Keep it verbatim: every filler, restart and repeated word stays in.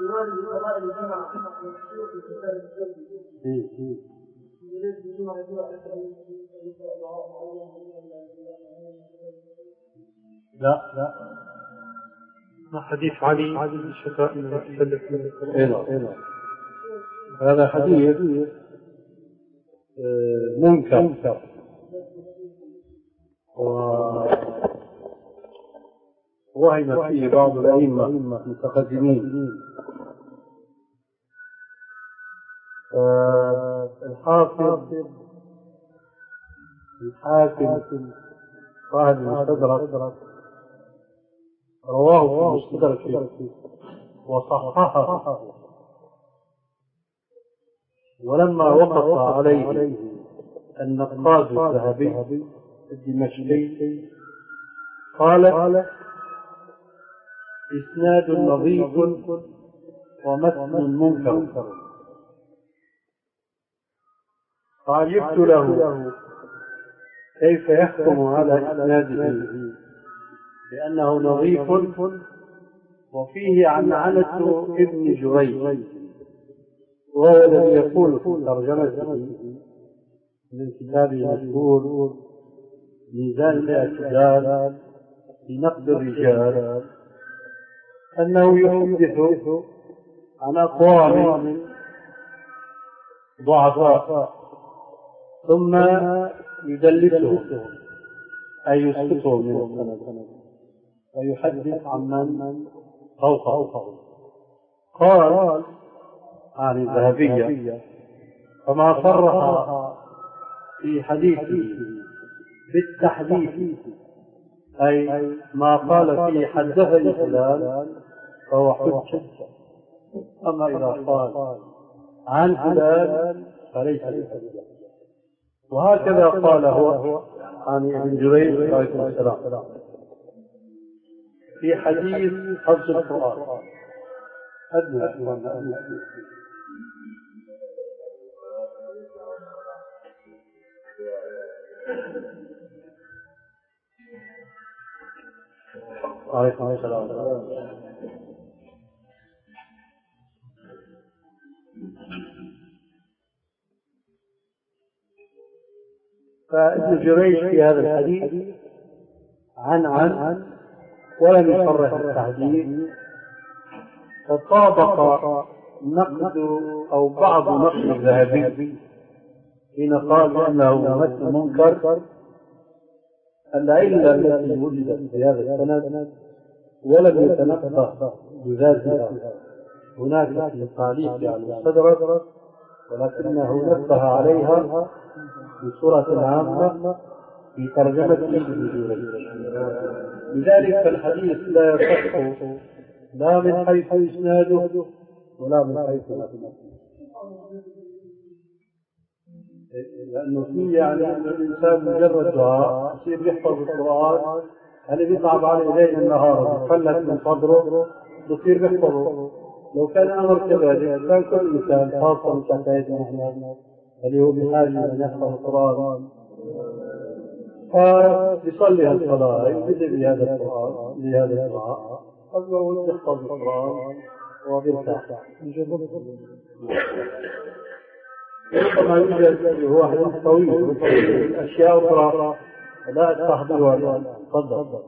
لا لا ما حديث علي علي شفاء من السلف من القرآن. هذا حديث منكر ووهم فيه بعض الأئمة المتقدمين. الحافظ الحاكم صاحب المستدرك رواه في المستدرك وصححه، ولما وقف عليه النقاد الذهبي الدمشقي قال إسناد نظيف ومتن منكر. فعجبت له كيف يحكم على إسناده لأنه نظيف وفيه عنعنة ابن جريج، وهو الذي يقول في ترجمته من كتابه المشهور ميزان الاعتدال في نقد الرجال أنه يحدث عن أقوام ضعفاء ثم يدلسهم أي يسقطهم من السند ويحدث عن من فوقه. قال عن الذهبية فما صرح في حديثه بالتحديث أي ما قال فيه حدثني فلان فهو حجة، أما إذا قال عن فلان فليس بحجة. وهكذا قال هو عن ابن جريج عليه السلام في حديث حفظ القرآن. أدنى أدنى عليكم السلام. فابن جريج في هذا الحديث عن عن ولم يصرح التحديث، فطابق نقد أو بعض نقد الذهبي حين قال أنه متن منكر. العلة التي وجدت في هذا السند ولم يتنبه بذاتها هناك في تعليق على المستدرك، ولكنه نبه عليها بصورة عامة في ترجمة ابن جريج. لذلك فالحديث لا يصح لا من حيث إسناده ولا من حيث متنه، لأنه فيه يعني أن الإنسان مجرد دعاء يصير يحفظ القرآن، هل بيصعب عليه ليل النهار يفلت من صدره بصير يحفظه. لو كان الأمر كذلك كان كل إنسان خاصة من حكايتنا نحن اللي هو بحاجة أن يحفظ القرآن فيصلي الصلاة يبدأ بهذا القرآن بهذا الدعاء قبل أن يحفظ القرآن وبالتاح. ربما يوجد هو حديث طويل أشياء أخرى لا أستحضرها. تفضل.